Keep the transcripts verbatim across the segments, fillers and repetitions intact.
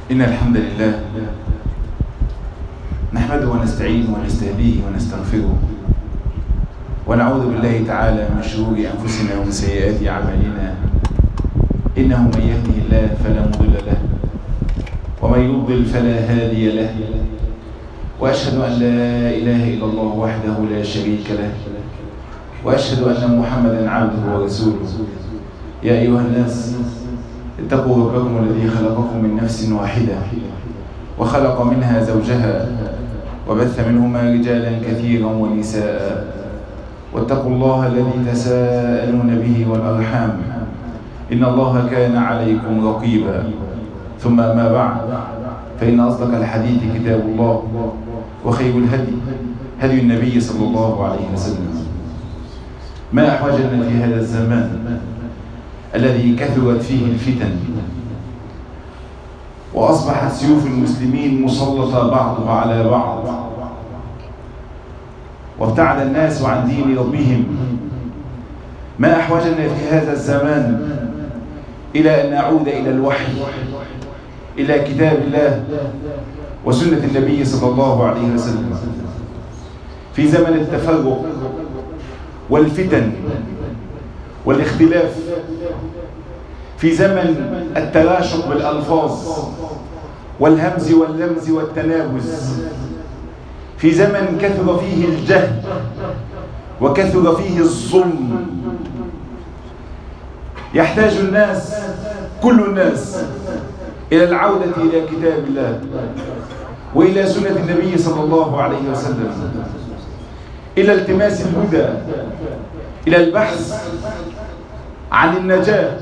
إن الحمد لله نحمده ونستعينه ونستهديه ونستغفره ونعوذ بالله تعالى من شرور أنفسنا ومن سيئات أعمالنا. إنه من يهده الله فلا مضل له ومن يضلل فلا هادي له، وأشهد أن لا إله إلا الله وحده لا شريك له، وأشهد أن محمدا عبده ورسوله. يا أيها الناس اتقوا ربكم الذي خلقكم من نفس واحدة وخلق منها زوجها وبث منهما رجالا كثيرا ونساء، واتقوا الله الذي تساءلون به والأرحام إن الله كان عليكم رقيبا. ثم ما بعد، فإن أصدق الحديث كتاب الله، وخير الهدي هدي النبي صلى الله عليه وسلم. ما أحوجنا في هذا الزمان الذي كثرت فيه الفتن وأصبحت سيوف المسلمين مسلطة بعضها على بعض، وابتعد الناس عن دين ربهم. ما أحوجنا في هذا الزمان إلى أن نعود إلى الوحي، إلى كتاب الله وسنة النبي صلى الله عليه وسلم. في زمن التفرق والفتن والاختلاف، في زمن التراشق بالألفاظ والهمز واللمز والتنابز، في زمن كثر فيه الجهل وكثر فيه الظلم، يحتاج الناس كل الناس إلى العودة إلى كتاب الله وإلى سنة النبي صلى الله عليه وسلم، إلى التماس الهدى، إلى البحث عن النجاة،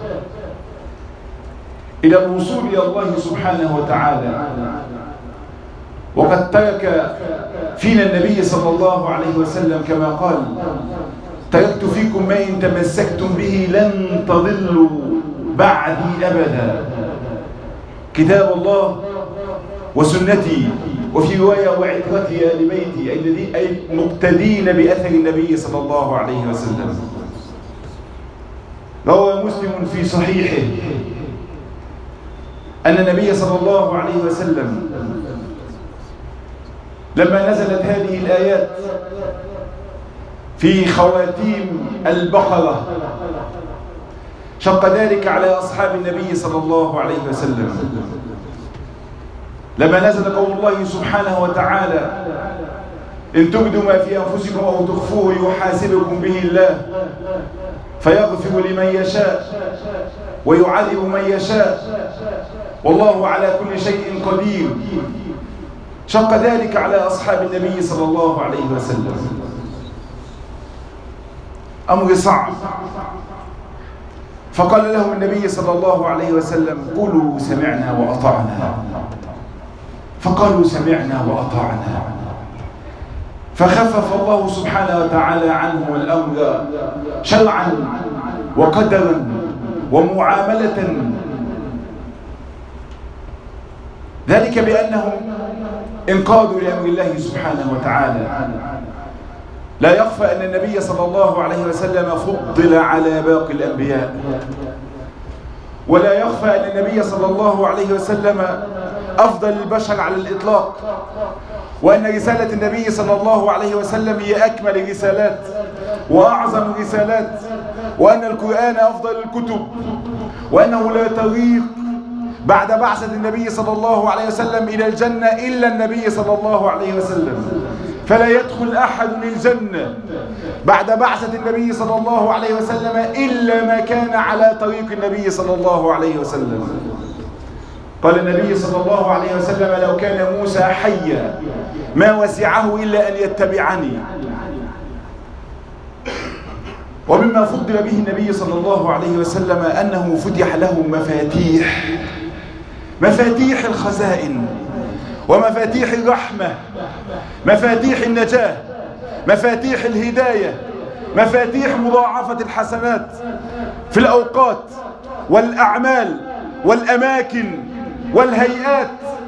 إلى الوصول إلى الله سبحانه وتعالى. وقد ترك فينا النبي صلى الله عليه وسلم كما قال: تركت فيكم ما إن تمسكتم به لن تضلوا بعدي أبدا، كتاب الله وسنتي، وفي رواية وعترتي آل بيتي، الذي أي مقتدين بأثر النبي صلى الله عليه وسلم. روى مسلم في صحيحه أن النبي صلى الله عليه وسلم لما نزلت هذه الآيات في خواتيم البقرة شق ذلك على أصحاب النبي صلى الله عليه وسلم. لما نزل قول الله سبحانه وتعالى: إن تبدوا ما في أنفسكم أو تخفوه يحاسبكم به الله فيغفر لمن يشاء ويعذب من يشاء والله على كل شيء قدير، شق ذلك على أصحاب النبي صلى الله عليه وسلم. أمر صعب، فقال لهم النبي صلى الله عليه وسلم: قولوا سمعنا وأطعنا. فقالوا سمعنا وأطعنا، فخفف الله سبحانه وتعالى عنهم الأمر شرعا وقدرا ومعاملة، ذلك بأنهم انقادوا لأمر الله سبحانه وتعالى. لا يخفى أن النبي صلى الله عليه وسلم فضل على باقي الأنبياء، ولا يخفى أن النبي صلى الله عليه وسلم أفضل البشر على الإطلاق، وأن رسالة النبي صلى الله عليه وسلم هي أكمل الرسالات وأعظم الرسالات، وأن القرآن أفضل الكتب، وأنه لا طريق بعد بعثة النبي صلى الله عليه وسلم إلى الجنة إلا النبي صلى الله عليه وسلم، فلا يدخل أحد الجنة بعد بعثة النبي صلى الله عليه وسلم إلا ما كان على طريق النبي صلى الله عليه وسلم. قال النبي صلى الله عليه وسلم: لو كان موسى حيا ما وسعه إلا أن يتبعني. ومما فضل به النبي صلى الله عليه وسلم أنه فتح له مفاتيح مفاتيح الخزائن ومفاتيح الرحمة، مفاتيح النجاة، مفاتيح الهداية، مفاتيح مضاعفة الحسنات في الأوقات والأعمال والأماكن والهيئات.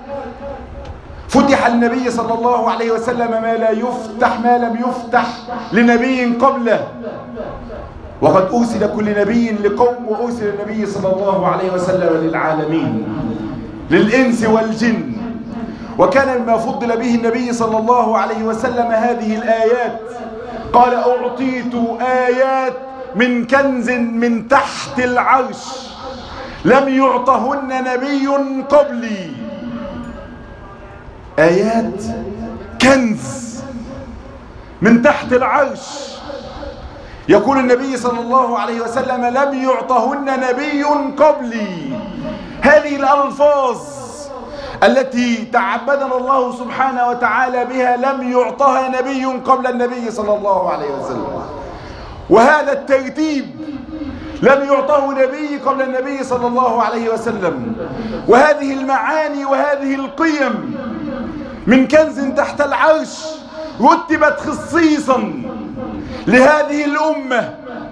فتح النبي صلى الله عليه وسلم ما لا يفتح ما لم يفتح لنبي قبله، وقد أرسل كل نبي لقوم وأرسل النبي صلى الله عليه وسلم للعالمين. للإنس والجن. وكان مما فضل به النبي صلى الله عليه وسلم هذه الآيات. قال أعطيت آيات من كنز من تحت العرش لم يعطهن نبي قبلي. آيات كنز من تحت العرش. يقول النبي صلى الله عليه وسلم لم يعطهن نبي قبلي. هذه الألفاظ التي تعبدنا الله سبحانه وتعالى بها لم يعطها نبي قبل النبي صلى الله عليه وسلم. وهذا الترتيب لم يعطه نبي قبل النبي صلى الله عليه وسلم. وهذه المعاني وهذه القيم من كنز تحت العرش رتبت خصيصا لهذه الأمة،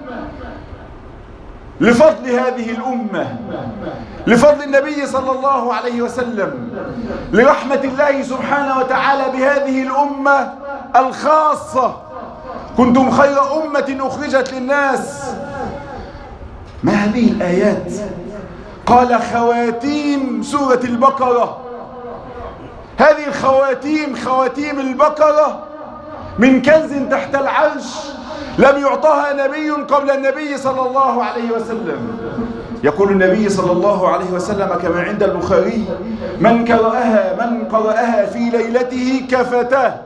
لفضل هذه الأمة، لفضل النبي صلى الله عليه وسلم، لرحمة الله سبحانه وتعالى بهذه الأمة الخاصة. كنتم خير أمة أخرجت للناس. ما هذه الآيات؟ قال خواتيم سورة البقرة. هذه الخواتيم خواتيم البقرة من كنز تحت العرش لم يعطها نبي قبل النبي صلى الله عليه وسلم. يقول النبي صلى الله عليه وسلم كما عند البخاري من قرأها من قرأها في ليلته كفتاه.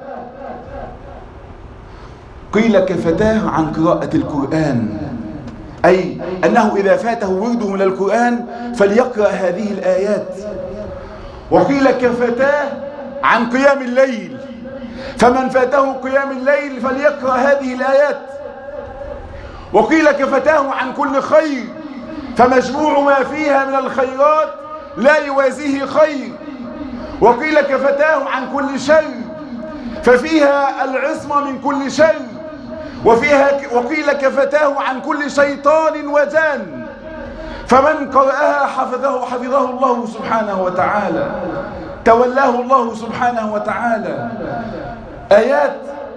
قيل كفتاه عن قراءة القرآن، أي أنه إذا فاته ورده من القرآن فليقرأ هذه الآيات. وقيل كفتاه عن قيام الليل، فمن فاته قيام الليل فليقرأ هذه الآيات. وقيل كفتاه عن كل خير، فمجموع ما فيها من الخيرات لا يوازيه خير. وقيل كفتاه عن كل شر، ففيها العصمة من كل شر. وفيها وقيل كفتاه عن كل شيطان وجان، فمن قرأها حفظه حفظه الله سبحانه وتعالى، تولاه الله سبحانه وتعالى. آيات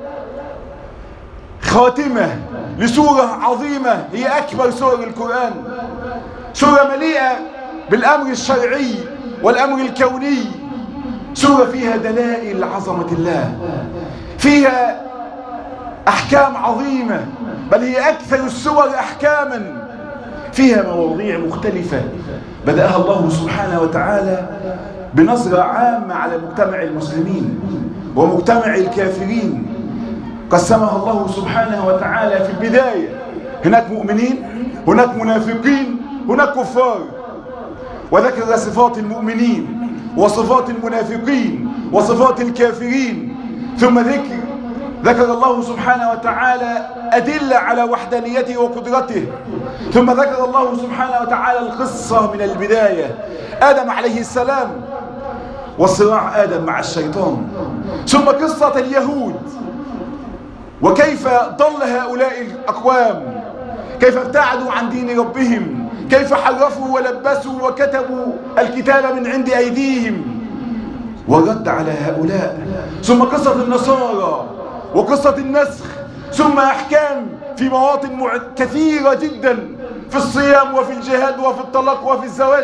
خاتمة لسورة عظيمة هي أكبر سور القرآن، سورة مليئة بالأمر الشرعي والأمر الكوني، سورة فيها دلائل عظمة الله، فيها أحكام عظيمة، بل هي أكثر السور أحكاما، فيها مواضيع مختلفة بدأها الله سبحانه وتعالى بنظرة عامة على مجتمع المسلمين ومجتمع الكافرين. قسمها الله سبحانه وتعالى في البداية، هناك مؤمنين، هناك منافقين، هناك كفار، وذكر صفات المؤمنين وصفات المنافقين وصفات الكافرين. ثم ذكر ذكر الله سبحانه وتعالى أدلة على وحدانيته وقدرته. ثم ذكر الله سبحانه وتعالى القصة من البداية، آدم عليه السلام وصراع آدم مع الشيطان. ثم قصة اليهود وكيف ضل هؤلاء الأقوام، كيف ابتعدوا عن دين ربهم، كيف حرفوا ولبسوا وكتبوا الكتاب من عند أيديهم، والرد على هؤلاء. ثم قصة النصارى وقصة النسخ. ثم أحكام في مواطن كثيرة جدا، في الصيام وفي الجهاد وفي الطلاق وفي الزواج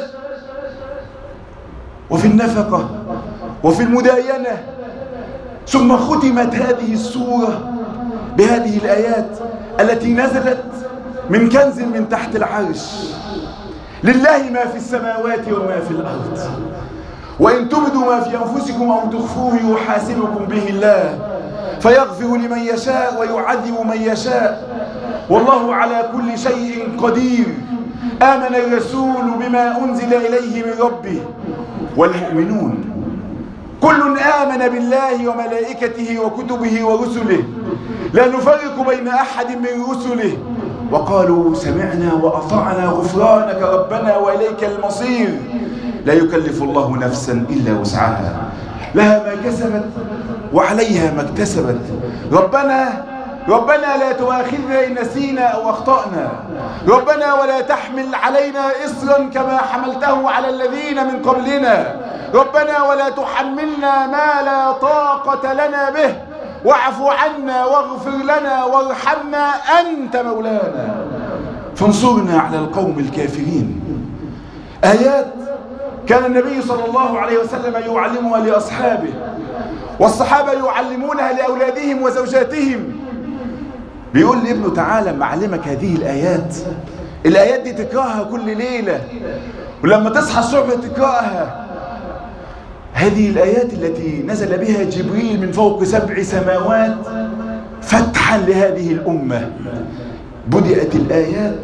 وفي النفقة وفي المداينة. ثم ختمت هذه السورة بهذه الآيات التي نزلت من كنز من تحت العرش. لله ما في السماوات وما في الأرض، وإن تبدوا ما في أنفسكم أو تخفوه يحاسبكم به الله، فيغفر لمن يشاء ويعذب من يشاء، والله على كل شيء قدير. آمن الرسول بما أنزل إليه من ربه والمؤمنون كل آمن بالله وملائكته وكتبه ورسله لا نفرق بين أحد من رسله، وقالوا سمعنا وأطعنا غفرانك ربنا وإليك المصير. لا يكلف الله نفسا إلا وسعها، لها ما كسبت وعليها ما اكتسبت. ربنا ربنا لا تؤاخذنا إن نسينا أو أخطأنا، ربنا ولا تحمل علينا إصرا كما حملته على الذين من قبلنا، ربنا ولا تحملنا ما لا طاقة لنا به، واعف عنا واغفر لنا وارحمنا أنت مولانا فانصرنا على القوم الكافرين. آيات كان النبي صلى الله عليه وسلم يعلمها لأصحابه، والصحابة يعلمونها لأولادهم وزوجاتهم. بيقول لابنه تعالى معلمك هذه الآيات، الآيات دي تقرأها كل ليلة، ولما تصحى الصبح تقرأها. هذه الآيات التي نزل بها جبريل من فوق سبع سماوات فتحا لهذه الأمة. بدأت الآيات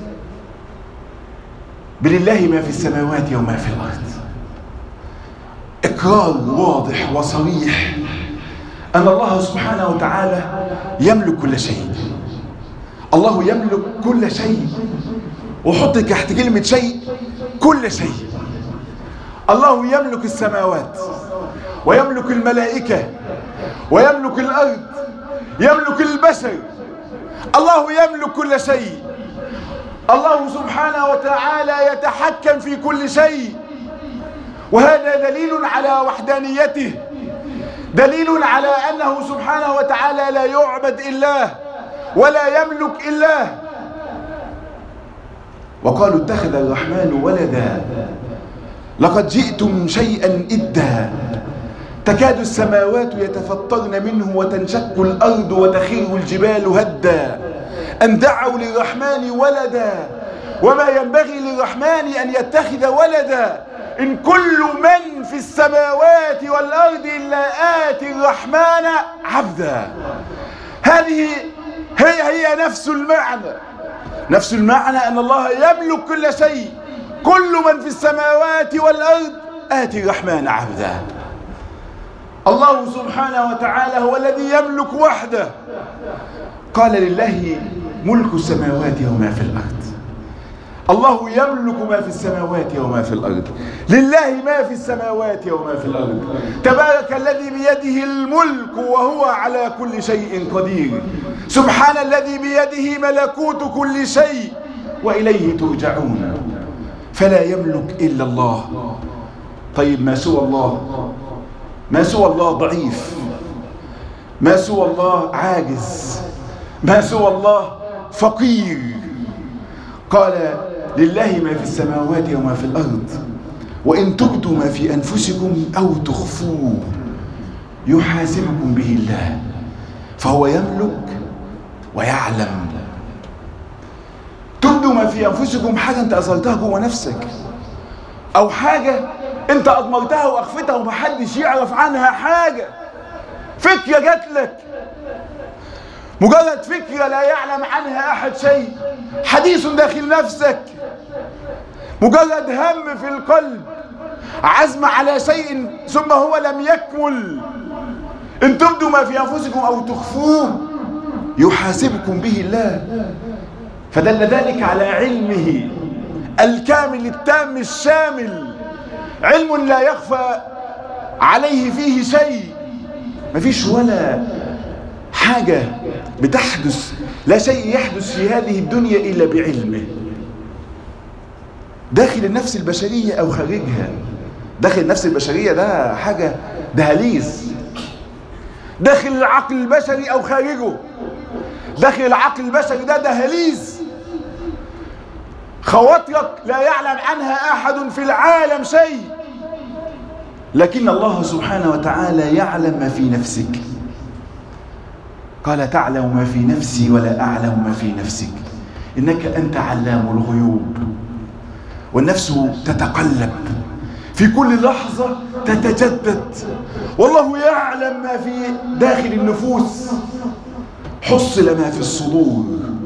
بلله ما في السماوات وما في الأرض، إقرار واضح وصريح أن الله سبحانه وتعالى يملك كل شيء. الله يملك كل شيء، وحط تحت كلمة شيء كل شيء. الله يملك السماوات ويملك الملائكة ويملك الأرض، يملك البشر. الله يملك كل شيء. الله سبحانه وتعالى يتحكم في كل شيء، وهذا دليل على وحدانيته، دليل على أنه سبحانه وتعالى لا يعبد إلا ولا يملك إلا. وقالوا اتخذ الرحمن ولدا لقد جئتم شيئا إدا تكاد السماوات يتفطرن منه وتنشق الأرض وتخر الجبال هدا أن دعوا للرحمن ولدا وما ينبغي للرحمن أن يتخذ ولدا إن كل من في السماوات والأرض إلا آتي الرحمن عبدا. هذه هي هي نفس المعنى، نفس المعنى أن الله يملك كل شيء. كل من في السماوات والأرض آتي الرحمن عبدا. الله سبحانه وتعالى هو الذي يملك وحده. قال لله ملك السماوات وما في الأرض. الله يملك ما في السماوات وما في الأرض، لله ما في السماوات وما في الأرض. تبارك الذي بيده الملك وهو على كل شيء قدير. سبحان الذي بيده ملكوت كل شيء وإليه ترجعون. فلا يملك إلا الله. طيب ما سوى الله، ما سوى الله ضعيف، ما سوى الله عاجز، ما سوى الله فقير. قال لله ما في السماوات وما في الأرض وإن تبدوا ما في أنفسكم أو تخفوه يحاسبكم به الله فهو يملك ويعلم. تبدوا ما في أنفسكم، حاجة أنت أصلتها جوه نفسك، أو حاجة أنت أضمرتها وأخفتها ومحدش يعرف عنها حاجة. فكرة جات لك، مجرد فكرة لا يعلم عنها أحد شيء، حديث داخل نفسك، مجرد هم في القلب، عزم على شيء ثم هو لم يكمل. إن تبدوا ما في أنفسكم أو تخفوه يحاسبكم به الله. فدل ذلك على علمه الكامل التام الشامل، علم لا يخفى عليه فيه شيء. مفيش ولا حاجة بتحدث، لا شيء يحدث في هذه الدنيا إلا بعلمه، داخل النفس البشرية أو خارجها. داخل النفس البشرية ده حاجة دهاليز، داخل العقل البشري أو خارجه. داخل العقل البشري ده دهاليز، خواطرك لا يعلم عنها أحد في العالم شيء، لكن الله سبحانه وتعالى يعلم ما في نفسك. قال تعلم ما في نفسي ولا أعلم ما في نفسك إنك أنت علام الغيوب. والنفس تتقلب في كل لحظة، تتجدد، والله يعلم ما في داخل النفوس. حصل ما في الصدور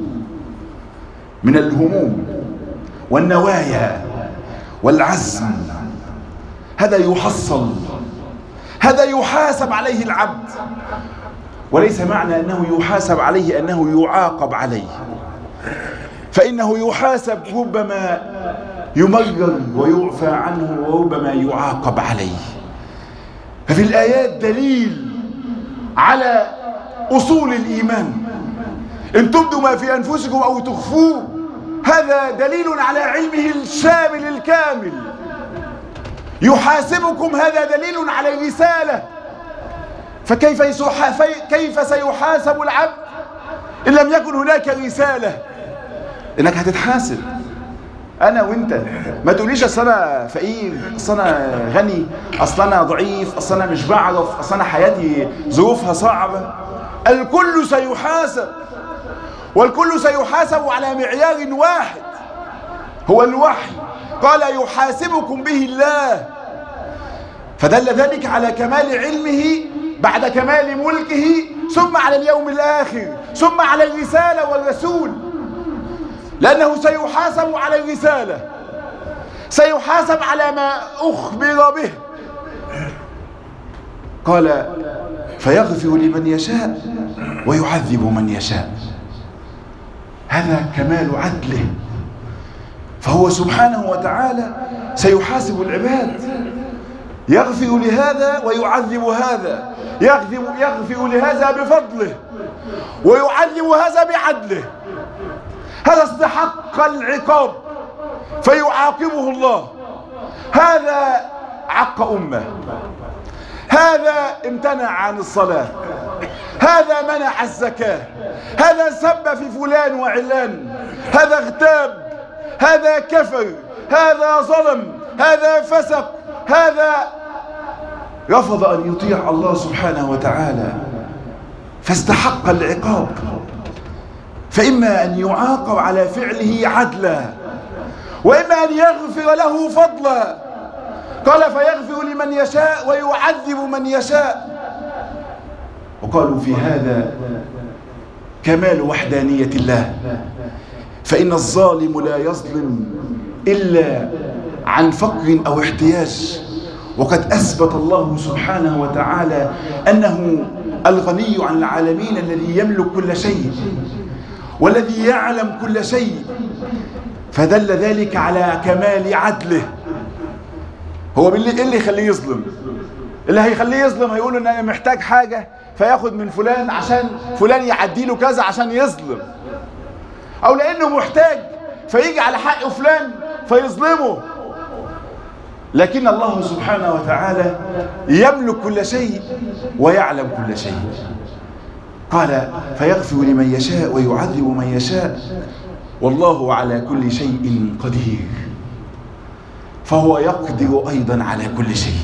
من الهموم والنوايا والعزم، هذا يحصل، هذا يحاسب عليه العبد. وليس معنى أنه يحاسب عليه أنه يعاقب عليه، فإنه يحاسب ربما يمرر ويعفى عنه وربما يعاقب عليه. ففي الآيات دليل على أصول الإيمان. إن تبدوا ما في أنفسكم أو تخفوه، هذا دليل على علمه الشامل الكامل. يحاسبكم، هذا دليل على الرسالة. فكيف كيف سيحاسب العبد إن لم يكن هناك رسالة؟ إنك هتتحاسب، انا وانت. ما تقوليش اصل انا فقير، اصل انا غني، اصل انا ضعيف، اصل انا مش بعرف، اصل انا حياتي ظروفها صعبة. الكل سيحاسب، والكل سيحاسب على معيار واحد هو الوحي. قال يحاسبكم به الله، فدل ذلك على كمال علمه بعد كمال ملكه، ثم على اليوم الآخر، ثم على الرسالة والرسول، لأنه سيحاسب على الرسالة، سيحاسب على ما أخبر به. قال فيغفر لمن يشاء ويعذب من يشاء. هذا كمال عدله، فهو سبحانه وتعالى سيحاسب العباد، يغفر لهذا ويعذب هذا، يغفر لهذا بفضله ويعذب هذا بعدله. هذا استحق العقاب فيعاقبه الله، هذا عق أمة، هذا امتنع عن الصلاة، هذا منع الزكاة، هذا سب في فلان وعلان، هذا اغتاب، هذا كفر، هذا ظلم، هذا فسق، هذا رفض أن يطيع الله سبحانه وتعالى فاستحق العقاب. فإما أن يعاقب على فعله عدلا، وإما أن يغفر له فضلا. قال فيغفر لمن يشاء ويعذب من يشاء. وقالوا في هذا كمال وحدانية الله، فإن الظالم لا يظلم إلا عن فقر أو احتياج، وقد أثبت الله سبحانه وتعالى أنه الغني عن العالمين، الذي يملك كل شيء والذي يعلم كل شيء، فدل ذلك على كمال عدله. هو باللي اللي يخليه يظلم؟ اللي هيخليه يظلم هيقول ان انا محتاج حاجة فياخد من فلان عشان فلان يعدي له كذا عشان يظلم، او لانه محتاج فيجي على حق فلان فيظلمه. لكن الله سبحانه وتعالى يملك كل شيء ويعلم كل شيء. قال فيغفر لمن يشاء ويعذب من يشاء، والله على كل شيء قدير، فهو يقدر أيضا على كل شيء.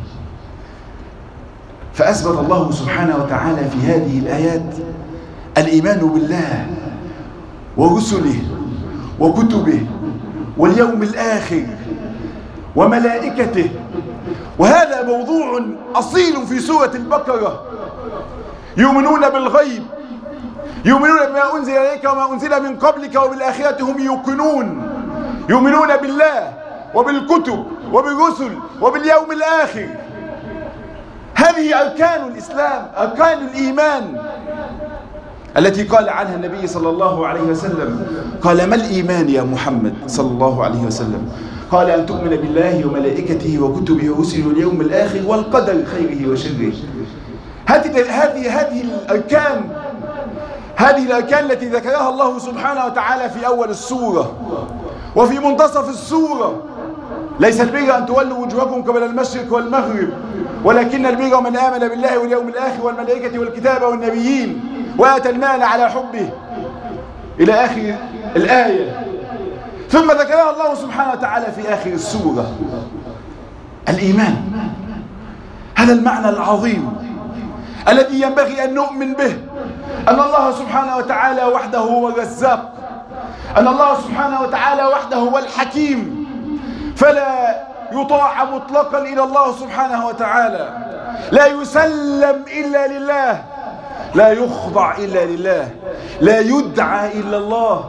فأثبت الله سبحانه وتعالى في هذه الآيات الإيمان بالله ورسله وكتبه واليوم الآخر وملائكته. وهذا موضوع أصيل في سورة البقرة. يؤمنون بالغيب، يؤمنون بما أنزل إليك وما أنزل من قبلك وبالآخرة هم يوقنون. يؤمنون بالله وبالكتب وبالرسل وباليوم الآخر. هذه أركان الإسلام، أركان الإيمان التي قال عنها النبي صلى الله عليه وسلم. قال ما الإيمان يا محمد صلى الله عليه وسلم؟ قال أن تؤمن بالله وملائكته وكتبه ورسله واليوم الآخر والقدر خيره وشره. هذه هذه هذه الأركان، هذه الأركان التي ذكرها الله سبحانه وتعالى في أول السورة وفي منتصف السورة. ليس البر أن تولوا وجوهكم قبل المشرق والمغرب، ولكن البر من آمن بالله واليوم الآخر والملائكة والكتاب والنبيين وآتى المال على حبه إلى آخر الآية. ثم ذكرها الله سبحانه وتعالى في آخر السورة الإيمان. هذا المعنى العظيم الذي ينبغي أن نؤمن به، أن الله سبحانه وتعالى وحده هو الرزاق، أن الله سبحانه وتعالى وحده هو الحكيم، فلا يطاع مطلقا إلى الله سبحانه وتعالى، لا يسلم إلا لله، لا يخضع إلا لله، لا يدعى إلا الله.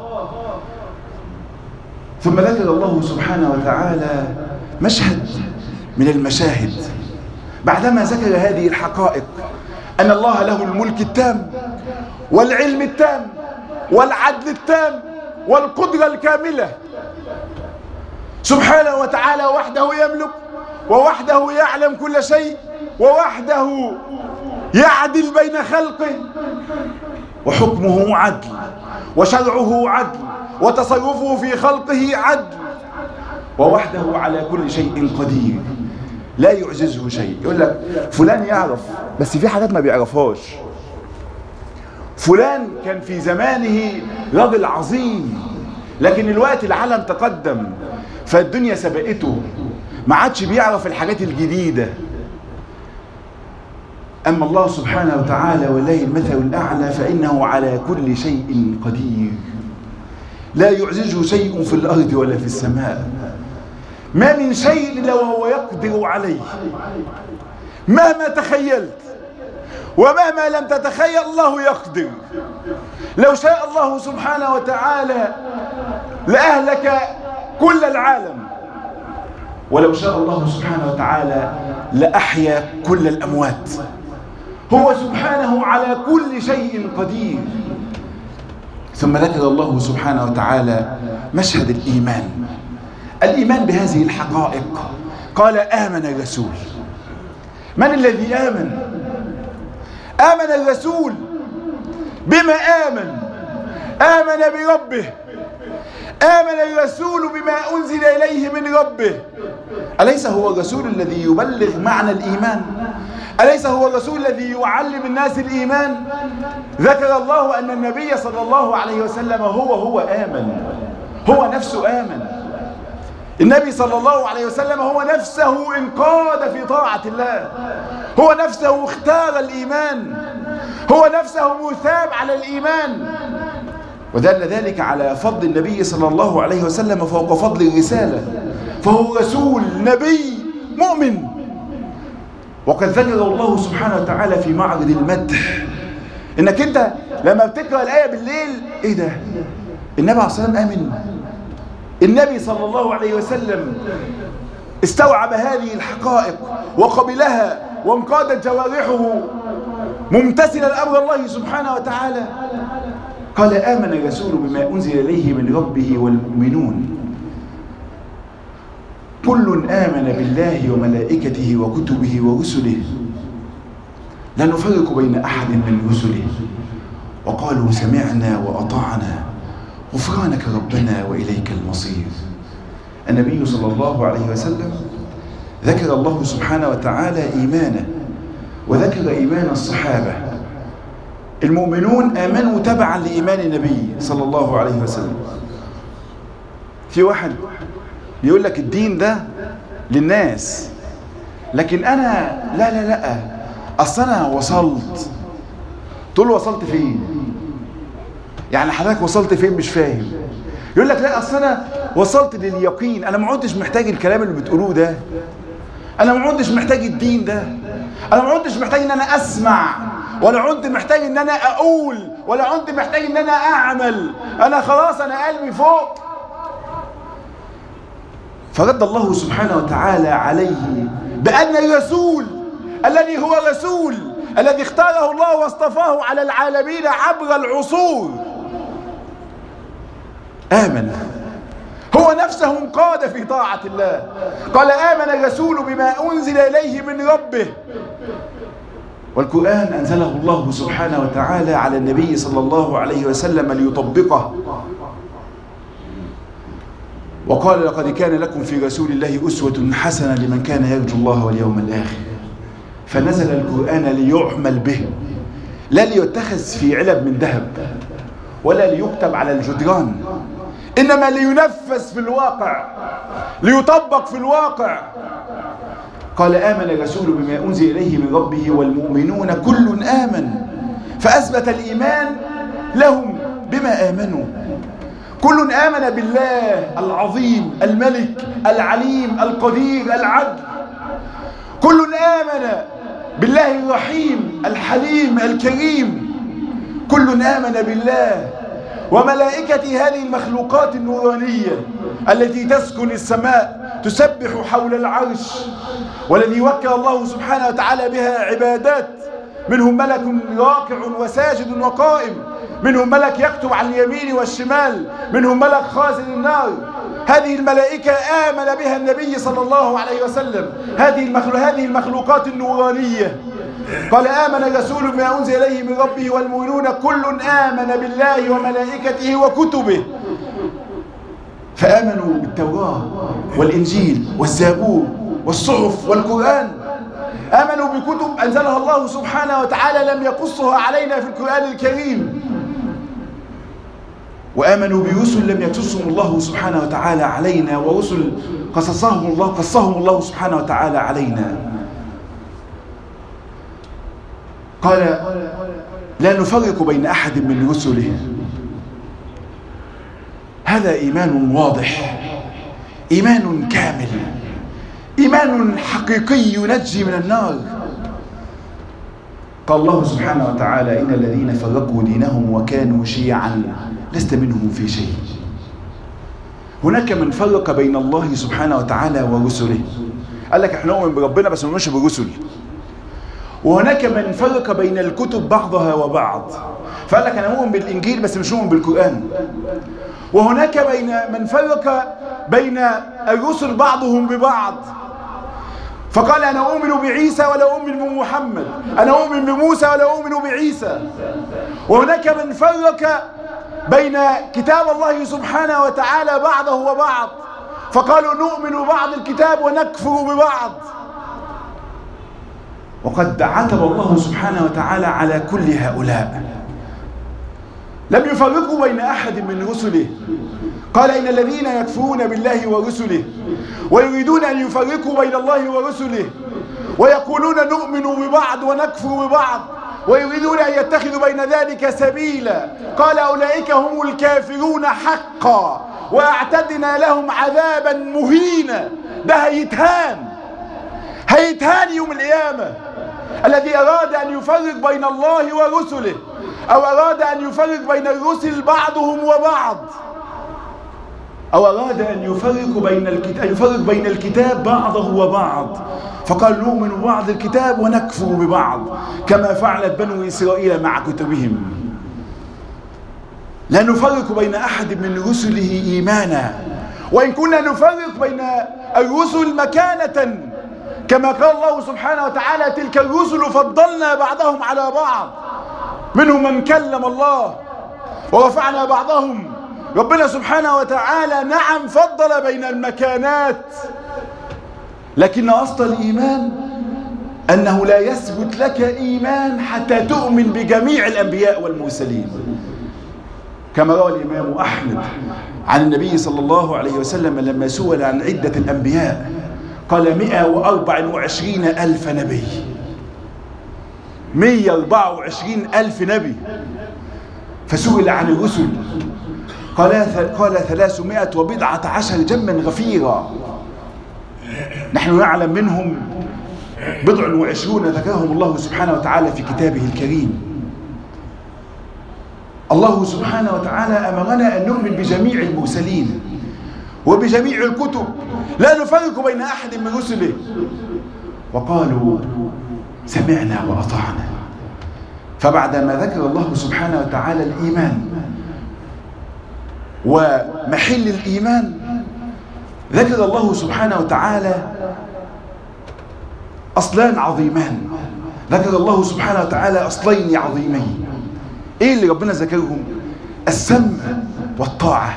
ثم ذكر الله سبحانه وتعالى مشهد من المشاهد بعدما ذكر هذه الحقائق، أن الله له الملك التام والعلم التام والعدل التام والقدرة الكاملة سبحانه وتعالى، وحده يملك ووحده يعلم كل شيء ووحده يعدل بين خلقه، وحكمه عدل وشرعه عدل وتصرفه في خلقه عدل، ووحده على كل شيء قدير لا يعجزه شيء. يقول لك فلان يعرف بس في حاجات ما بيعرفهاش. فلان كان في زمانه رجل عظيم لكن الوقت العالم تقدم فالدنيا سبقته، ما عادش بيعرف الحاجات الجديدة. أما الله سبحانه وتعالى ولله المثل الأعلى فإنه على كل شيء قدير، لا يعجزه شيء في الأرض ولا في السماء، ما من شيء إلا وهو يقدر عليه مهما تخيلت، ومهما لم تتخيل الله يقدر. لو شاء الله سبحانه وتعالى لأهلك كل العالم، ولو شاء الله سبحانه وتعالى لأحيا كل الأموات. هو سبحانه على كل شيء قدير. ثم ذكر الله سبحانه وتعالى مشهد الإيمان، الإيمان بهذه الحقائق. قال آمن الرسول. من الذي آمن؟ آمن الرسول بما آمن، آمن بربه، آمن الرسول بما أنزل إليه من ربه. أليس هو الرسول الذي يبلغ معنى الإيمان؟ أليس هو الرسول الذي يعلم الناس الإيمان؟ ذكر الله أن النبي صلى الله عليه وسلم هو هو آمن، هو نفسه آمن. النبي صلى الله عليه وسلم هو نفسه انقاد في طاعة الله، هو نفسه اختار الإيمان، هو نفسه مثاب على الإيمان. ودل ذلك على فضل النبي صلى الله عليه وسلم فوق فضل الرسالة، فهو رسول نبي مؤمن. وقد ذكر الله سبحانه وتعالى في معرض المدح انك انت لما بتقرأ الآية بالليل، ايه ده؟ النبي عليه الصلاة والسلام آمن. النبي صلى الله عليه وسلم استوعب هذه الحقائق وقبلها وانقادت جوارحه ممتثلا أمر الله سبحانه وتعالى. قال آمن الرسول بما أنزل إليه من ربه والمؤمنون كل آمن بالله وملائكته وكتبه ورسله لا نفرق بين أحد من رسله وقالوا سمعنا وأطعنا غفرانك ربنا وإليك المصير. النبي صلى الله عليه وسلم ذكر الله سبحانه وتعالى إيمانه وذكر إيمان الصحابة. المؤمنون آمنوا تبعا لإيمان النبي صلى الله عليه وسلم. في واحد بيقول لك الدين ده للناس، لكن أنا لا لا لا أصل أنا وصلت. تقول له وصلت فين؟ يعني حضرتك وصلت فين؟ مش فاهم. يقول لك لا أصل أنا وصلت لليقين، أنا ما عدتش محتاج الكلام اللي بتقولوه ده، أنا ما عدتش محتاج الدين ده، أنا ما عدتش محتاج إن أنا أسمع، ولا عدت محتاج إن أنا أقول، ولا عدت محتاج إن أنا أعمل، أنا خلاص أنا قلبي فوق. فرد الله سبحانه وتعالى عليه بأن الرسول الذي هو رسول الذي اختاره الله واصطفاه على العالمين عبر العصور آمن، هو نفسه انقاد في طاعة الله. قال آمن الرسول بما أنزل إليه من ربه. والقرآن أنزله الله سبحانه وتعالى على النبي صلى الله عليه وسلم ليطبقه، وقال لقد كان لكم في رسول الله أسوة حسنة لمن كان يرجو الله واليوم الآخر. فنزل القرآن ليعمل به، لا ليتخذ في علب من ذهب ولا ليكتب على الجدران، إنما لينفذ في الواقع، ليطبق في الواقع. قال آمن الرسول بما أنزل إليه من ربه والمؤمنون كل آمن، فأثبت الإيمان لهم بما آمنوا. كل آمن بالله العظيم الملك العليم القدير العدل. كل آمن بالله الرحيم الحليم الكريم. كل آمن بالله وملائكة هذه المخلوقات النورانية التي تسكن السماء تسبح حول العرش، والذي وكل الله سبحانه وتعالى بها عبادات، منهم ملك راكع وساجد وقائم، منهم ملك يكتب عن اليمين والشمال، منهم ملك خازن النار. هذه الملائكة آمن بها النبي صلى الله عليه وسلم، هذه المخلوق هذه المخلوقات النورانية. قال آمن الرسول بما أنزل إليه من ربه والمؤمنون كل آمن بالله وملائكته وكتبه. فآمنوا بالتوراة والإنجيل والزبور والصحف والقرآن. آمنوا بكتب أنزلها الله سبحانه وتعالى لم يقصها علينا في القرآن الكريم. وآمنوا برسل لم يقصصهم الله سبحانه وتعالى علينا، ورسل قصصهم الله قصهم الله سبحانه وتعالى علينا. قال لا نفرق بين أحد من رسله. هذا إيمان واضح، إيمان كامل، إيمان حقيقي ينجي من النار. قال الله سبحانه وتعالى إن الذين فرقوا دينهم وكانوا شيعا لست منهم في شيء. هناك من فرق بين الله سبحانه وتعالى ورسله، قال لك احنا نؤمن بربنا بس ما نؤمنش بالرسل. وهناك من فرق بين الكتب بعضها وبعض، فقال لك انا مؤمن بالانجيل بس مش مؤمن بالقرآن. وهناك بين من فرق بين الرسل بعضهم ببعض، فقال انا اؤمن بعيسى ولا اؤمن بمحمد، انا اؤمن بموسى ولا اؤمن بعيسى. وهناك من فرق بين كتاب الله سبحانه وتعالى بعضه وبعض، فقالوا نؤمن ببعض الكتاب ونكفر ببعض. وقد عتب الله سبحانه وتعالى على كل هؤلاء، لم يفرقوا بين أحد من رسله. قال إن الذين يكفرون بالله ورسله ويريدون أن يفرقوا بين الله ورسله ويقولون نؤمن ببعض ونكفر ببعض ويريدون أن يتخذوا بين ذلك سبيلا، قال أولئك هم الكافرون حقا وأعتدنا لهم عذابا مهينا. ده هيتهان، هيتهان يوم القيامة. الذي أراد أن يفرق بين الله ورسله أو أراد أن يفرق بين الرسل بعضهم وبعض، أو أراد أن يفرق بين الكتاب يفرق بين الكتاب بعضه وبعض، فقال نؤمن ببعض الكتاب ونكفر ببعض كما فعلت بنو إسرائيل مع كتبهم. لا نفرق بين أحد من رسله إيمانا، وإن كنا نفرق بين الرسل مكانة، كما قال الله سبحانه وتعالى تلك الرسل فضلنا بعضهم على بعض، منهم من كلم الله ورفعنا بعضهم. ربنا سبحانه وتعالى نعم فضل بين المكانات، لكن أصل الإيمان أنه لا يثبت لك إيمان حتى تؤمن بجميع الأنبياء والمرسلين، كما روى الإمام أحمد عن النبي صلى الله عليه وسلم لما سئل عن عدة الأنبياء قال مئة وأربعة وعشرين ألف نبي. مئة وأربعة وعشرين ألف نبي. فسئل عن الرسل قال قال ثلاثمائة وبضعة عشر جما غفيرا. نحن نعلم منهم بضع وعشرون ذكرهم الله سبحانه وتعالى في كتابه الكريم. الله سبحانه وتعالى أمرنا أن نؤمن بجميع المرسلين وبجميع الكتب، لا نفرق بين أحد من رسله. وقالوا سمعنا وأطعنا. فبعدما ذكر الله سبحانه وتعالى الإيمان ومحل الإيمان، ذكر الله سبحانه وتعالى أصلان عظيمان. ذكر الله سبحانه وتعالى أصلين عظيمين. إيه اللي ربنا ذكرهم؟ السمع والطاعة.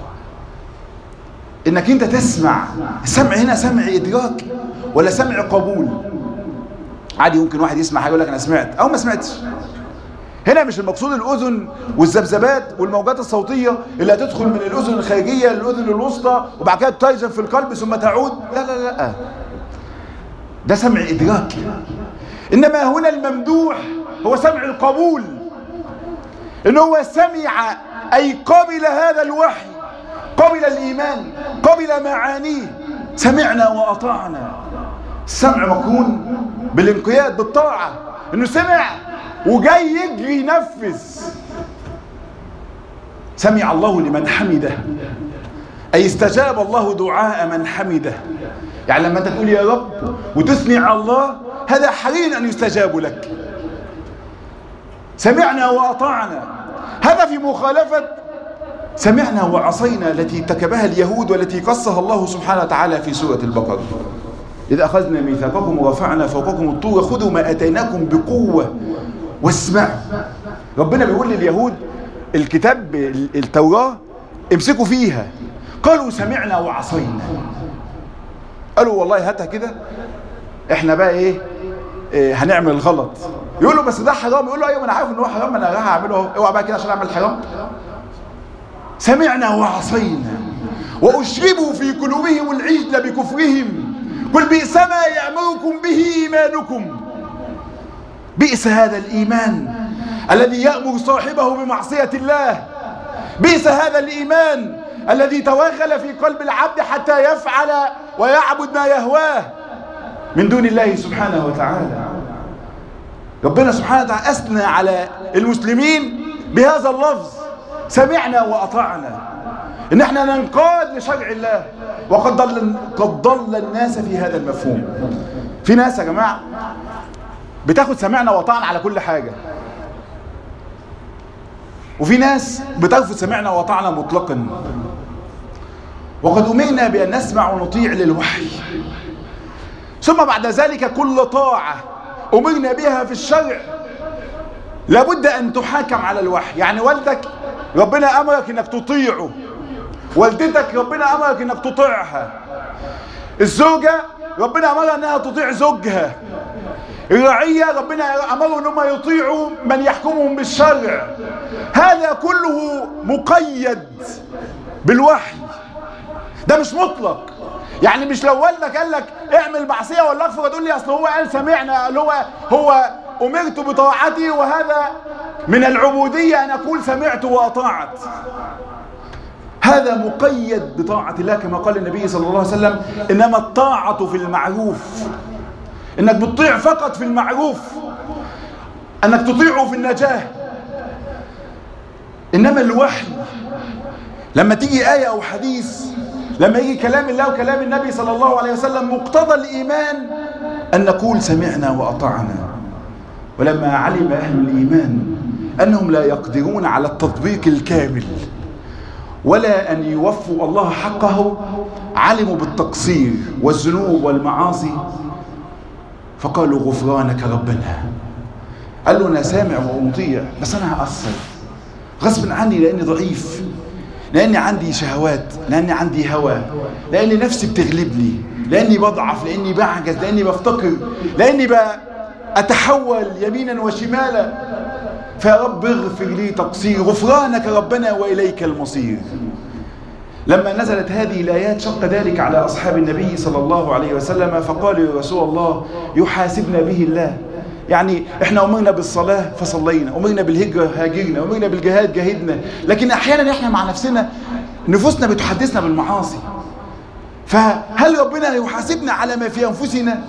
إنك أنت تسمع. السمع هنا سمع إدراك ولا سمع قبول؟ عادي ممكن واحد يسمع حاجة يقول لك أنا سمعت أو ما سمعتش. هنا مش المقصود الأذن والذبذبات والموجات الصوتية اللي هتدخل من الأذن الخارجية للأذن الوسطى وبعد كده تيجن في القلب ثم تعود. لا لا لا، ده سمع إدراك. إنما هنا الممدوح هو سمع القبول، إن هو سمع أي قبل هذا الوحي، قبل الإيمان، قبل معانيه. سمعنا وأطعنا. السمع مكون بالانقياد بالطاعة، إنه سمع وجاي يجري ينفذ. سمع الله لمن حمده، أي استجاب الله دعاء من حمده. يعني لما أنت تقول يا رب وتثني على الله، هذا حري أن يستجاب لك. سمعنا وأطعنا، هذا في مخالفة سمعنا وعصينا التي ارتكبها اليهود والتي قصها الله سبحانه وتعالى في سورة البقرة. إذ أخذنا ميثاقكم ورفعنا فوقكم الطور خذوا ما أتيناكم بقوة واسمعوا. ربنا بيقول لليهود الكتاب التوراة امسكوا فيها، قالوا سمعنا وعصينا. قالوا والله هاتها كده احنا بقى ايه, إيه هنعمل الغلط. يقول له بس ده حرام. يقول له ايوه انا عارف ان هو حرام، انا راح اعمله اهو. اوعى بقى كده عشان اعمل حرام. سمعنا وعصينا وأشربوا في قلوبهم العجل بكفرهم قل بئس ما يأمركم به إيمانكم. بئس هذا الإيمان الذي يأمر صاحبه بمعصية الله، بئس هذا الإيمان الذي توغل في قلب العبد حتى يفعل ويعبد ما يهواه من دون الله سبحانه وتعالى. ربنا سبحانه وتعالى أثنى على المسلمين بهذا اللفظ سمعنا وأطعنا، إن احنا ننقاد لشرع الله. وقد ضل قد ضل الناس في هذا المفهوم. في ناس يا جماعة بتاخد سمعنا وأطعنا على كل حاجة، وفي ناس بترفض سمعنا وأطعنا مطلقا. وقد أمرنا بأن نسمع ونطيع للوحي، ثم بعد ذلك كل طاعة أمرنا بها في الشرع لابد أن تحاكم على الوحي. يعني والدك ربنا أمرك أنك تطيعه، والدتك ربنا أمرك أنك تطيعها، الزوجة ربنا أمرها أنها تطيع زوجها، الرعية ربنا أمروا أنهم يطيعوا من يحكمهم بالشرع. هذا كله مقيد بالوحي، ده مش مطلق. يعني مش لو والدك قال لك اعمل معصية ولا اكفر تقول لي اصل هو قال سمعنا، اللي هو هو امرت بطاعتي وهذا من العبودية ان اقول سمعت واطاعت. هذا مقيد بطاعة الله كما قال النبي صلى الله عليه وسلم انما الطاعة في المعروف، انك بتطيع فقط في المعروف، انك تطيعه في النجاة. انما الوحي لما تيجي آية او حديث، لما يجي كلام الله وكلام النبي صلى الله عليه وسلم، مقتضى الإيمان أن نقول سمعنا وأطعنا. ولما علم أهل الإيمان أنهم لا يقدرون على التطبيق الكامل ولا أن يوفوا الله حقه، علموا بالتقصير والذنوب والمعاصي فقالوا غفرانك ربنا. قال له أنا سامع ومطيع بس أنا هأثر غصب عني لأني ضعيف، لأني عندي شهوات، لأني عندي هوى، لأني نفسي بتغلبني، لأني بضعف، لأني بعجز، لأني بفتقر، لأني بأتحول يمينا وشمالا. فيا رب اغفر لي تقصير، غفرانك ربنا وإليك المصير. لما نزلت هذه الآيات شق ذلك على أصحاب النبي صلى الله عليه وسلم، فقالوا يا رسول الله يحاسبنا به الله. يعني احنا امرنا بالصلاة فصلينا، امرنا بالهجرة هاجرنا، امرنا بالجهاد جاهدنا، لكن احيانا احنا مع نفسنا نفوسنا بتحدثنا بالمعاصي. فهل ربنا يحاسبنا على ما في انفسنا؟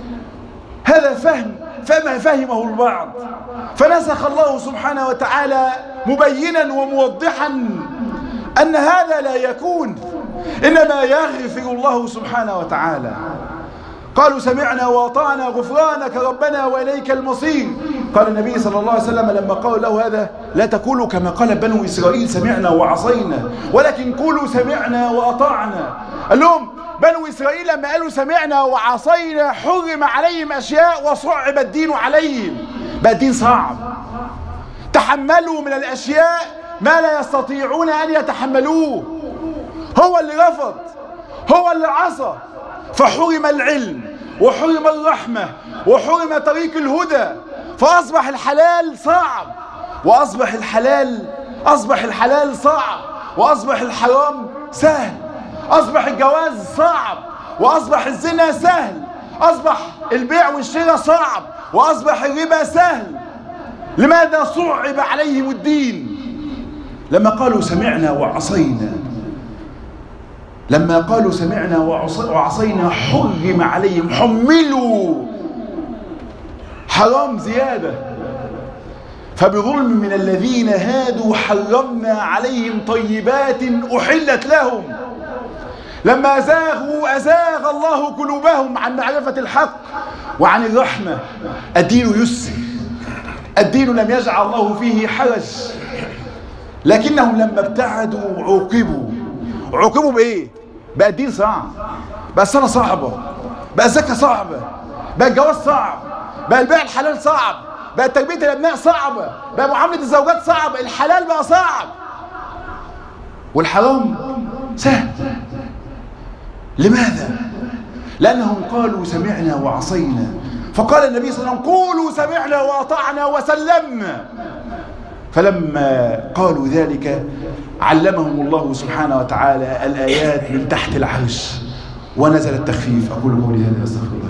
هذا فهم فما فهمه البعض، فنسخ الله سبحانه وتعالى مبينا وموضحا ان هذا لا يكون، انما يغفر الله سبحانه وتعالى. قالوا سمعنا وأطعنا غفرانك ربنا وإليك المصير. قال النبي صلى الله عليه وسلم لما قالوا له هذا لا تقولوا كما قال بنو إسرائيل سمعنا وعصينا، ولكن قولوا سمعنا وأطعنا. قال لهم بنو إسرائيل لما قالوا سمعنا وعصينا حرم عليهم أشياء وصعب الدين عليهم، بقى الدين صعب، تحملوا من الأشياء ما لا يستطيعون أن يتحملوه. هو اللي رفض، هو اللي عصى، فحرم العلم وحرم الرحمة وحرم طريق الهدى، فأصبح الحلال صعب، وأصبح الحلال أصبح الحلال صعب، وأصبح الحرام سهل، أصبح الجواز صعب وأصبح الزنا سهل، أصبح البيع والشراء صعب وأصبح الربا سهل. لماذا صعب عليهم الدين؟ لما قالوا سمعنا وعصينا، لما قالوا سمعنا وعصينا حرم عليهم، حملوا حرام زيادة. فبظلم من الذين هادوا حرمنا عليهم طيبات أحلت لهم. لما زاغوا أزاغ الله قلوبهم عن معرفة الحق وعن الرحمة. الدين يسر، الدين لم يجعل الله فيه حرج، لكنهم لما ابتعدوا عوقبوا. عوقبوا بإيه؟ بقى الدين صعب، بقى الصلاة صعبة، بقى الزكاة صعبة، بقى الجواز صعب، بقى البيع الحلال صعب، بقى تربية الأبناء صعبة، بقى معاملة الزوجات صعبة، الحلال بقى صعب والحرام سهل. لماذا؟ لأنهم قالوا سمعنا وعصينا. فقال النبي صلى الله عليه وسلم قولوا سمعنا وأطعنا وسلمنا. فلما قالوا ذلك علمهم الله سبحانه وتعالى الآيات من تحت العرش ونزل التخفيف. أقول قولي هذا أستغفر الله.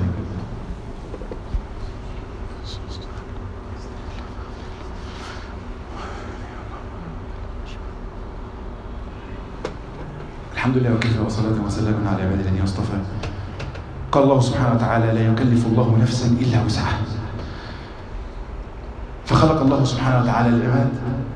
الحمد لله وكفى وصلاة وسلام على عباد الذين اصطفى. قال الله سبحانه وتعالى لا يكلف الله نفسا إلا وسعها. فخلق الله سبحانه وتعالى العباد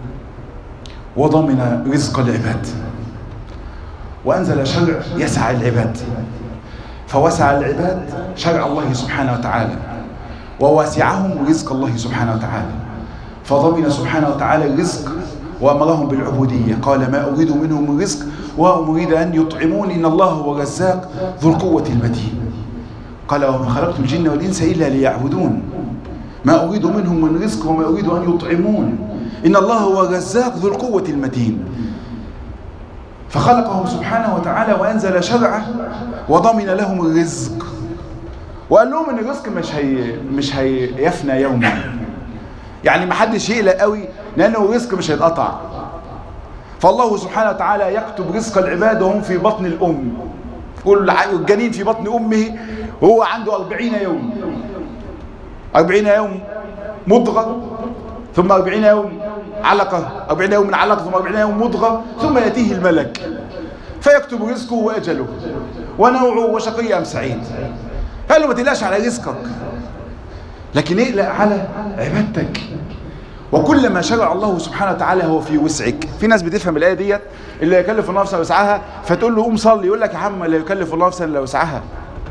وضمن رزق العباد وأنزل شرع يسعى العباد، فوسع العباد شرع الله سبحانه وتعالى وواسعهم رزق الله سبحانه وتعالى، فضمن سبحانه وتعالى الرزق وأمرهم بالعبودية. قال ما أريد منهم من رزق وأريد أن يطعمون إن الله هو الرزاق ذو القوة المتين. قال وما خلقت الجن والإنس إلا ليعبدون ما أريد منهم من رزق وما أريد أن يطعمون إن الله هو الرزاق ذو القوة المتين. فخلقهم سبحانه وتعالى وأنزل شرعه وضمن لهم الرزق وقال لهم إن الرزق مش هي مش هيفنى يوما، يعني ما حدش يقلق قوي لأنه الرزق مش هيتقطع. فالله سبحانه وتعالى يكتب رزق العباد وهم في بطن الأم. كل الجنين في بطن أمه وهو عنده أربعين يوم، أربعين يوم مضغة، ثم أربعين يوم علقة، أربعين يوم من علقة، ثم أربعين يوم مضغة، ثم يأتيه الملك فيكتب رزقه وأجله ونوعه وشقي أم سعيد. قال له ما تقلقش على رزقك، لكن اقلق على عبادتك. وكل ما شرع الله سبحانه وتعالى هو في وسعك. في ناس بتفهم الآية ديت اللي يكلف الله نفسا وسعها، فتقول له قوم صلي، يقول لك يا عم لا يكلف الله نفسا الا وسعها.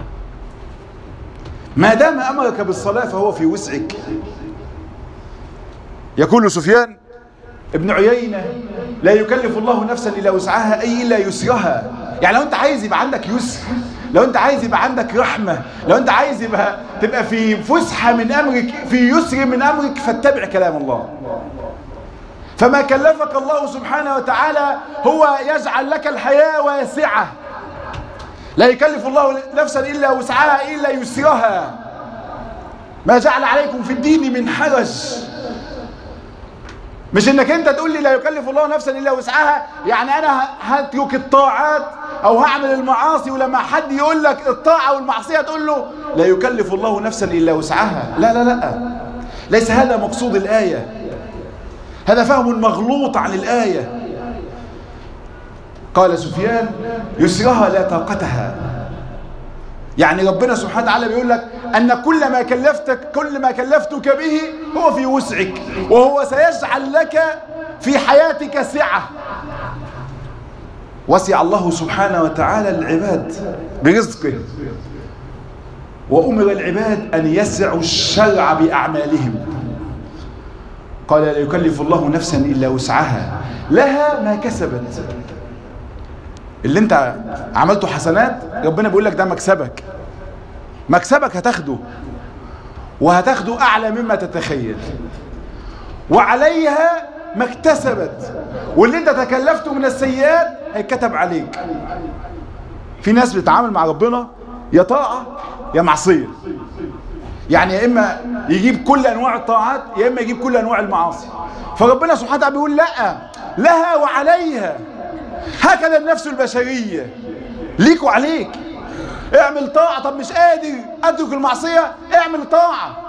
ما دام أمرك بالصلاة فهو في وسعك. يقول سفيان ابن عيينة لا يكلف الله نفسا إلا وسعها، أي إلا يسرها. يعني لو أنت عايز يبقى عندك يسر، لو أنت عايز يبقى عندك رحمة، لو أنت عايز يبقى تبقى في فسحة من أمرك، في يسر من أمرك، فاتبع كلام الله. فما كلفك الله سبحانه وتعالى هو يجعل لك الحياة واسعة. لا يكلف الله نفسا إلا وسعها إلا يسرها. ما جعل عليكم في الدين من حرج. مش انك انت تقول لي لا يكلف الله نفسا الا وسعها يعني انا هترك الطاعات او هعمل المعاصي، ولما حد يقول لك الطاعه والمعصيه تقول له لا يكلف الله نفسا الا وسعها. لا لا لا، ليس هذا مقصود الايه، هذا فهم مغلوط عن الايه. قال سفيان يسرها لا طاقتها. يعني ربنا سبحانه وتعالى بيقول لك أن كل ما كلفتك كل ما كلفتك به هو في وسعك، وهو سيجعل لك في حياتك سعة. وسع الله سبحانه وتعالى العباد برزقه، وأمر العباد أن يسعوا الشرع بأعمالهم. قال لا يكلف الله نفسا إلا وسعها لها ما كسبت. اللي انت عملته حسنات ربنا بيقول لك ده مكسبك، مكسبك هتاخده وهتاخده اعلى مما تتخيل. وعليها ما اكتسبت، واللي انت تكلفته من السيئات هيتكتب عليك. في ناس بتتعامل مع ربنا يا طاعة يا معصية، يعني يا اما يجيب كل انواع الطاعات يا اما يجيب كل انواع المعاصي. فربنا سبحانه وتعالى بيقول لا، لها وعليها. هكذا النفس البشرية، ليك وعليك. اعمل طاعة، طب مش قادر اترك المعصية، اعمل طاعة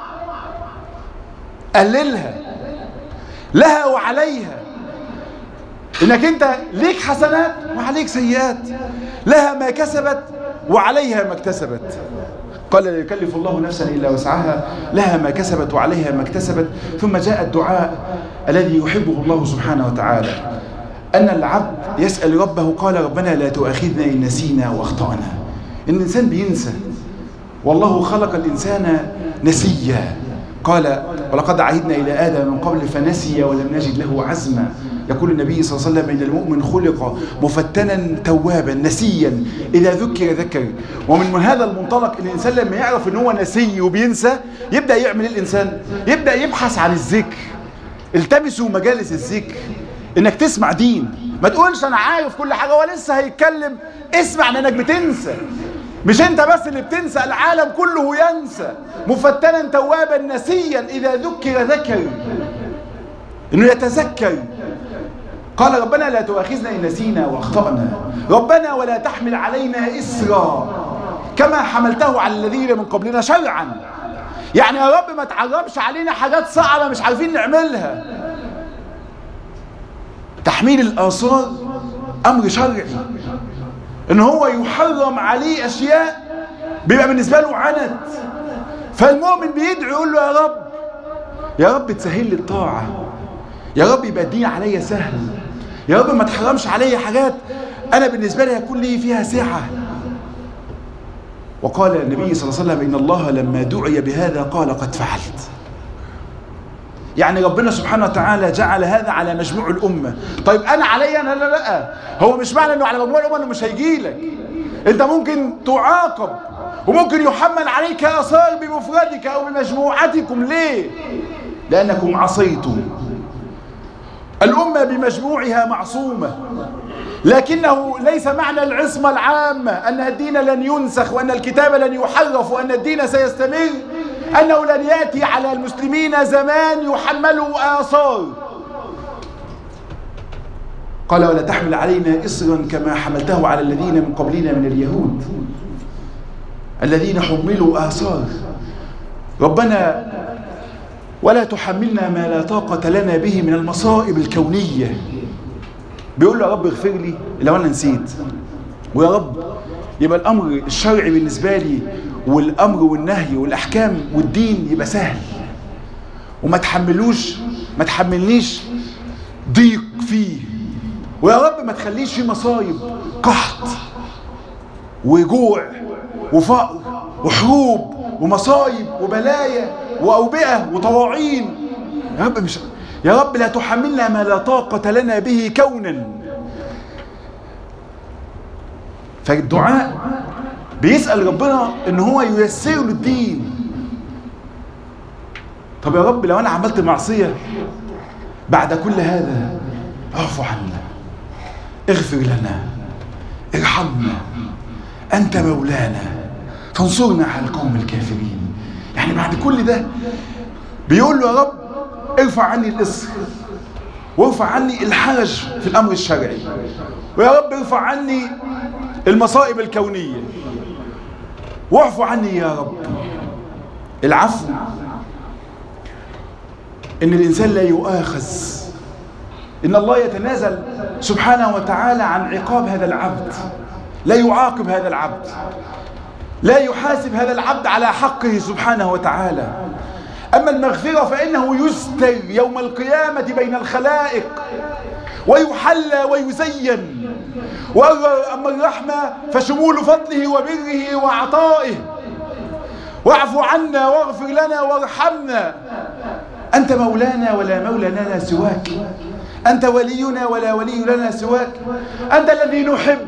قللها. لها وعليها، انك انت ليك حسنات وعليك سيئات. لها ما كسبت وعليها ما اكتسبت. قال لا يكلف الله نفسا الا وسعها لها ما كسبت وعليها ما اكتسبت. ثم جاء الدعاء الذي يحبه الله سبحانه وتعالى، أن العبد يسأل ربه قال ربنا لا تؤاخذنا إن نسينا وأخطأنا. إن الإنسان بينسى، والله خلق الإنسان نسيا. قال ولقد عهدنا إلى آدم من قبل فنسي ولم نجد له عزما. يقول النبي صلى الله عليه وسلم إن المؤمن خلق مفتنا توابا نسيا إذا ذكر ذكر. ومن من هذا المنطلق الإنسان لما يعرف إن هو نسي وبينسى يبدأ يعمل الإنسان يبدأ يبحث عن الذكر. التمسوا مجالس الذكر، انك تسمع دين. ما تقولش انا عارف كل حاجه هو لسه هيتكلم. اسمع لانك بتنسى، مش انت بس اللي بتنسى، العالم كله ينسى. مفتنا توابا نسيا اذا ذكر ذكر. انه يتذكر. قال ربنا لا تؤاخذنا إن نسينا واخطأنا، ربنا ولا تحمل علينا إسرا كما حملته على الذين من قبلنا شرعا. يعني يا رب ما تعربش علينا حاجات صعبة مش عارفين نعملها. تحميل الآثار أمر شرعي، إن هو يحرم عليه أشياء بيبقى بالنسبة له عنت، فالمؤمن بيدعو يقول له يا رب يا رب تسهل لي الطاعة، يا رب يبقى الدين عليا سهل، يا رب ما تحرمش عليا حاجات أنا بالنسبة لي هيكون لي فيها سعة. وقال النبي صلى الله عليه وسلم إن الله لما دعي بهذا قال قد فعلت. يعني ربنا سبحانه وتعالى جعل هذا على مجموع الأمة. طيب أنا علي أنا لا لا، هو مش معنى أنه على مجموع الأمة أنه مش هيجي لك، أنت ممكن تعاقب وممكن يحمل عليك آثار بمفردك أو بمجموعتكم. ليه؟ لأنكم عصيتم. الأمة بمجموعها معصومة، لكنه ليس معنى العصمة العامة أن الدين لن ينسخ وأن الكتاب لن يحرف وأن الدين سيستمر أنه لن يأتي على المسلمين زمان يحملوا آثار. قال ولا تحمل علينا إصرا كما حملته على الذين من قبلنا من اليهود الذين حملوا آثار. ربنا ولا تحملنا ما لا طاقة لنا به من المصائب الكونية. بيقول له يا رب اغفر لي لو أنا نسيت، ويا رب يبقى الأمر الشرعي بالنسبة لي والأمر والنهي والأحكام والدين يبقى سهل، وما تحملوش ما تحملنيش ضيق فيه، ويا رب ما تخليش فيه مصايب قحط وجوع وفقر وحروب ومصايب وبلايا وأوبئة وطواعين. يا رب مش يا رب لا تحملنا ما لا طاقة لنا به كونا. فالدعاء بيسأل ربنا ان هو ييسر له الدين. طب يا رب لو انا عملت معصية بعد كل هذا اعفو عنا، اغفر لنا، ارحمنا، انت مولانا فانصرنا على القوم الكافرين. يعني بعد كل ده بيقول له يا رب ارفع عني الإصر، وارفع عني الحرج في الأمر الشرعي، ويا رب ارفع عني المصائب الكونية، واعفو عني يا رب. العفو إن الإنسان لا يؤاخذ، إن الله يتنازل سبحانه وتعالى عن عقاب هذا العبد، لا يعاقب هذا العبد، لا يحاسب هذا العبد على حقه سبحانه وتعالى. أما المغفرة فإنه يستر يوم القيامة بين الخلائق ويحلى ويزين. وأما الرحمة فشمول فضله وبره وعطائه. واعف عنا واغفر لنا وارحمنا، أنت مولانا ولا مولى لنا سواك، أنت ولينا ولا ولي لنا سواك، أنت الذي نحب.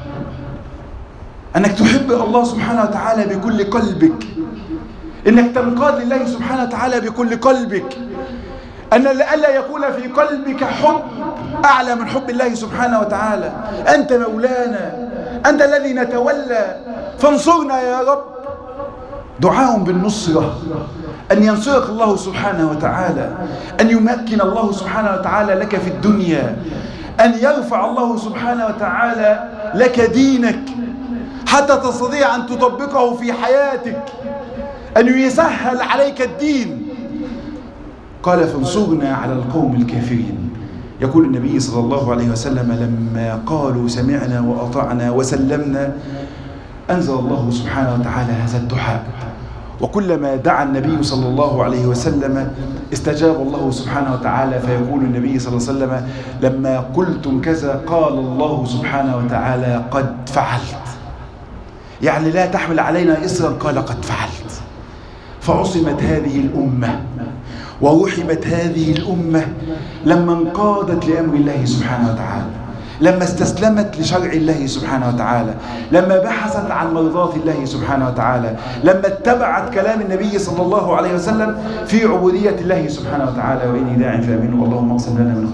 أنك تحب الله سبحانه وتعالى بكل قلبك، إنك تنقاد لله سبحانه وتعالى بكل قلبك، أن ألا يكون في قلبك حب أعلى من حب الله سبحانه وتعالى. أنت مولانا، أنت الذي نتولى، فانصرنا يا رب. دعاء بالنصرة، أن ينصرك الله سبحانه وتعالى، أن يمكن الله سبحانه وتعالى لك في الدنيا، أن يرفع الله سبحانه وتعالى لك دينك حتى تستطيع أن تطبقه في حياتك، أن يسهل عليك الدين. قال فانصرنا على القوم الكافرين. يقول النبي صلى الله عليه وسلم لما قالوا سمعنا وأطعنا وسلمنا أنزل الله سبحانه وتعالى هذا الدعاء. وكلما دعا النبي صلى الله عليه وسلم استجاب الله سبحانه وتعالى، فيقول النبي صلى الله عليه وسلم لما قلتم كذا قال الله سبحانه وتعالى قد فعلت. يعني لا تحمل علينا إصرا قال قد فعلت. فعصمت هذه الأمة ورحمت هذه الأمة لما انقادت لأمر الله سبحانه وتعالى، لما استسلمت لشرع الله سبحانه وتعالى، لما بحثت عن مرضات الله سبحانه وتعالى، لما اتبعت كلام النبي صلى الله عليه وسلم في عبودية الله سبحانه وتعالى. وإني داع فآمنوا اللهم اقسم لنا من